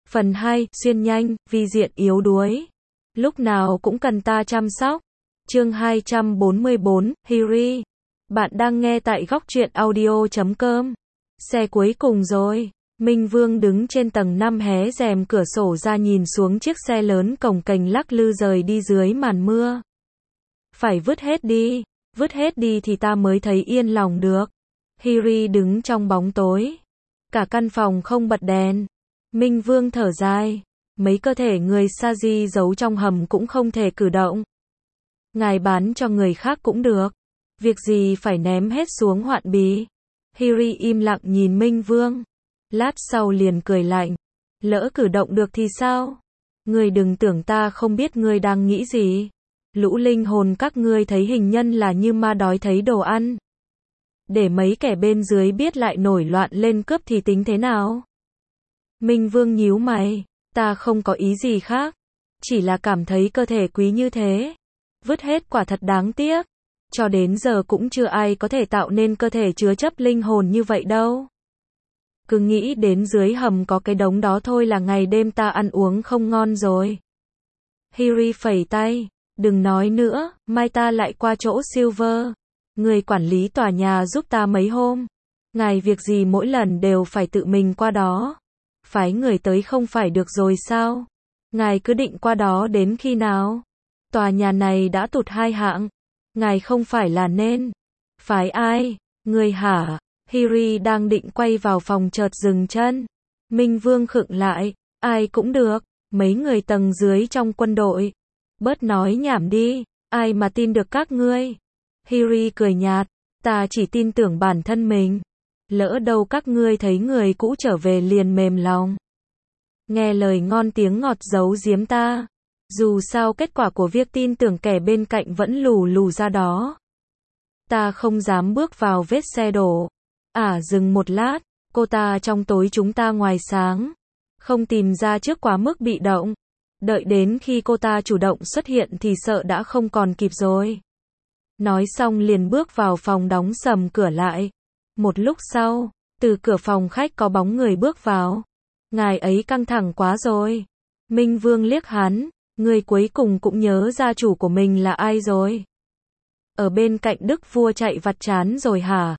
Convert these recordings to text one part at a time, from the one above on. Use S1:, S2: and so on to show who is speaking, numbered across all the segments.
S1: Phần 2, xuyên nhanh, vi diện yếu đuối. Lúc nào cũng cần ta chăm sóc. Chương 244, Hiri. Bạn đang nghe tại góc truyện audio.com. Xe cuối cùng rồi. Minh Vương đứng trên tầng 5 hé rèm cửa sổ ra nhìn xuống chiếc xe lớn cồng kềnh lắc lư rời đi dưới màn mưa. Phải vứt hết đi thì ta mới thấy yên lòng được. Hiri đứng trong bóng tối. Cả căn phòng không bật đèn. Minh Vương thở dài. Mấy cơ thể người Saji giấu trong hầm cũng không thể cử động. Ngài bán cho người khác cũng được. Việc gì phải ném hết xuống hoạn bí. Hiri im lặng nhìn Minh Vương. Lát sau liền cười lạnh. Lỡ cử động được thì sao? Ngươi đừng tưởng ta không biết ngươi đang nghĩ gì. Lũ linh hồn các ngươi thấy hình nhân là như ma đói thấy đồ ăn. Để mấy kẻ bên dưới biết lại nổi loạn lên cướp thì tính thế nào? Minh Vương nhíu mày. Ta không có ý gì khác. Chỉ là cảm thấy cơ thể quý như thế. Vứt hết quả thật đáng tiếc. Cho đến giờ cũng chưa ai có thể tạo nên cơ thể chứa chấp linh hồn như vậy đâu. Cứ nghĩ đến dưới hầm có cái đống đó thôi là ngày đêm ta ăn uống không ngon rồi. Hiri phẩy tay. Đừng nói nữa, mai ta lại qua chỗ Silver. Người quản lý tòa nhà giúp ta mấy hôm. Ngài việc gì mỗi lần đều phải tự mình qua đó. Phái người tới không phải được rồi sao? Ngài cứ định qua đó đến khi nào? Tòa nhà này đã tụt 2 hạng. Ngài không phải là nên. Phái ai? Người hả? Hiri đang định quay vào phòng chợt dừng chân. Minh Vương khựng lại. Ai cũng được. Mấy người tầng dưới trong quân đội. Bớt nói nhảm đi. Ai mà tin được các ngươi? Hiri cười nhạt. Ta chỉ tin tưởng bản thân mình. Lỡ đâu các ngươi thấy người cũ trở về liền mềm lòng. Nghe lời ngon tiếng ngọt giấu giếm ta. Dù sao kết quả của việc tin tưởng kẻ bên cạnh vẫn lù lù ra đó. Ta không dám bước vào vết xe đổ. Dừng một lát. Cô ta trong tối chúng ta ngoài sáng. Không tìm ra trước quá mức bị động. Đợi đến khi cô ta chủ động xuất hiện thì sợ đã không còn kịp rồi. Nói xong liền bước vào phòng đóng sầm cửa lại. Một lúc sau, từ cửa phòng khách có bóng người bước vào. Ngài ấy căng thẳng quá rồi. Minh Vương liếc hắn. Người cuối cùng cũng nhớ gia chủ của mình là ai rồi. Ở bên cạnh Đức Vua chạy vặt chán rồi hả?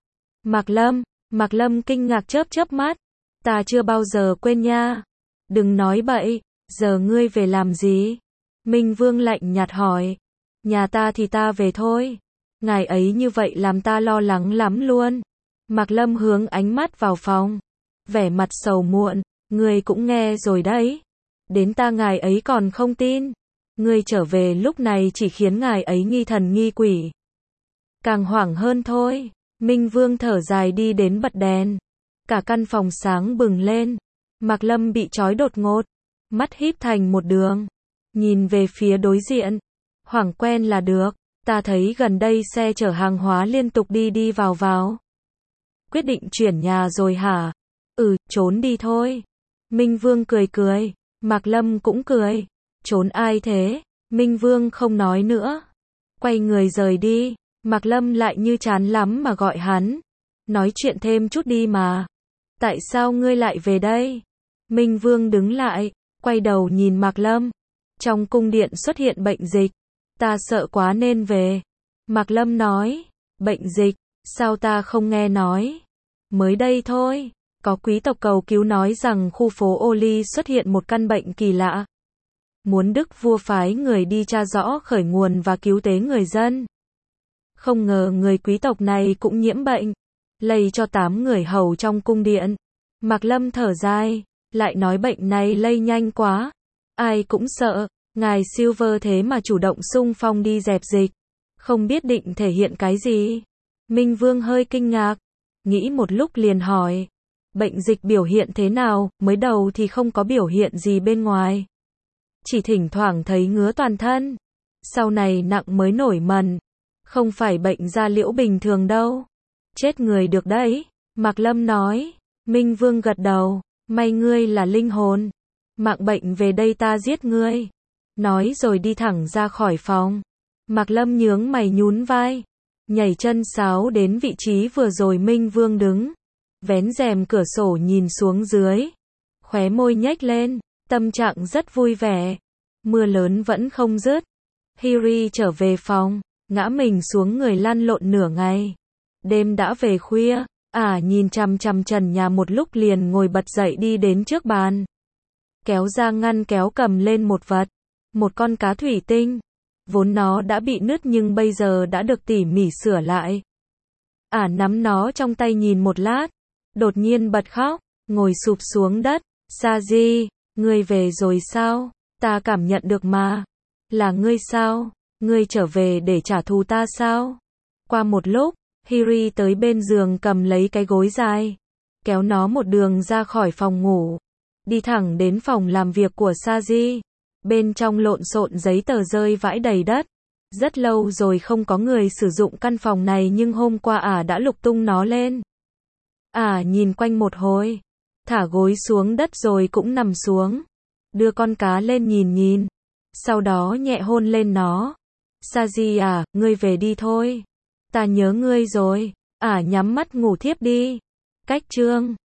S1: Mạc Lâm kinh ngạc chớp mắt. Ta chưa bao giờ quên nha. Đừng nói bậy, giờ ngươi về làm gì? Minh Vương lạnh nhạt hỏi. Nhà ta thì ta về thôi. Ngài ấy như vậy làm ta lo lắng lắm luôn. Mạc Lâm hướng ánh mắt vào phòng. Vẻ mặt sầu muộn. Ngươi cũng nghe rồi đấy. Đến ta ngài ấy còn không tin. Ngươi trở về lúc này chỉ khiến ngài ấy nghi thần nghi quỷ. Càng hoảng hơn thôi. Minh Vương thở dài đi đến bật đèn. Cả căn phòng sáng bừng lên. Mạc Lâm bị trói đột ngột. Mắt híp thành một đường. Nhìn về phía đối diện. Hoảng quen là được. Ta thấy gần đây xe chở hàng hóa liên tục đi vào. Quyết định chuyển nhà rồi hả? Trốn đi thôi. Minh Vương cười. Mạc Lâm cũng cười. Trốn ai thế? Minh Vương không nói nữa. Quay người rời đi. Mạc Lâm lại như chán lắm mà gọi hắn. Nói chuyện thêm chút đi mà. Tại sao ngươi lại về đây? Minh Vương đứng lại. Quay đầu nhìn Mạc Lâm. Trong cung điện xuất hiện bệnh dịch. Ta sợ quá nên về. Mạc Lâm nói. Bệnh dịch? Sao ta không nghe nói? Mới đây thôi. Có quý tộc cầu cứu nói rằng khu phố Oli xuất hiện một căn bệnh kỳ lạ. Muốn Đức Vua phái người đi tra rõ khởi nguồn và cứu tế người dân. Không ngờ người quý tộc này cũng nhiễm bệnh. Lây cho 8 người hầu trong cung điện. Mạc Lâm thở dài. Lại nói bệnh này lây nhanh quá. Ai cũng sợ. Ngài Silver thế mà chủ động xung phong đi dẹp dịch. Không biết định thể hiện cái gì. Minh Vương hơi kinh ngạc. Nghĩ một lúc liền hỏi. Bệnh dịch biểu hiện thế nào? Mới đầu thì không có biểu hiện gì bên ngoài. Chỉ thỉnh thoảng thấy ngứa toàn thân. Sau này nặng mới nổi mẩn. Không phải bệnh da liễu bình thường đâu. Chết người được đấy. Mạc Lâm nói. Minh Vương gật đầu. May ngươi là linh hồn. Mạng bệnh về đây ta giết ngươi. Nói rồi đi thẳng ra khỏi phòng. Mạc Lâm nhướng mày nhún vai. Nhảy chân sáo đến vị trí vừa rồi Minh Vương đứng. Vén rèm cửa sổ nhìn xuống dưới. Khóe môi nhếch lên. tâm trạng rất vui vẻ. Mưa lớn vẫn không dứt. Hiri trở về phòng, ngã mình xuống người lăn lộn nửa ngày. Đêm đã về khuya, nhìn chằm chằm trần nhà một lúc liền ngồi bật dậy đi đến trước bàn. Kéo ra ngăn kéo cầm lên một vật. Một con cá thủy tinh. Vốn nó đã bị nứt nhưng bây giờ đã được tỉ mỉ sửa lại. Nắm nó trong tay nhìn một lát. Đột nhiên bật khóc, ngồi sụp xuống đất. Saji, ngươi về rồi sao? Ta cảm nhận được mà. Là ngươi sao? Ngươi trở về để trả thù ta sao? Qua một lúc, Hiri tới bên giường cầm lấy cái gối dài. Kéo nó một đường ra khỏi phòng ngủ. Đi thẳng đến phòng làm việc của Saji. Bên trong lộn xộn giấy tờ rơi vãi đầy đất. Rất lâu rồi không có người sử dụng căn phòng này nhưng hôm qua đã lục tung nó lên. Nhìn quanh một hồi. Thả gối xuống đất rồi cũng nằm xuống. Đưa con cá lên nhìn. Sau đó nhẹ hôn lên nó. Saji ngươi về đi thôi. Ta nhớ ngươi rồi. Nhắm mắt ngủ thiếp đi. Cách chương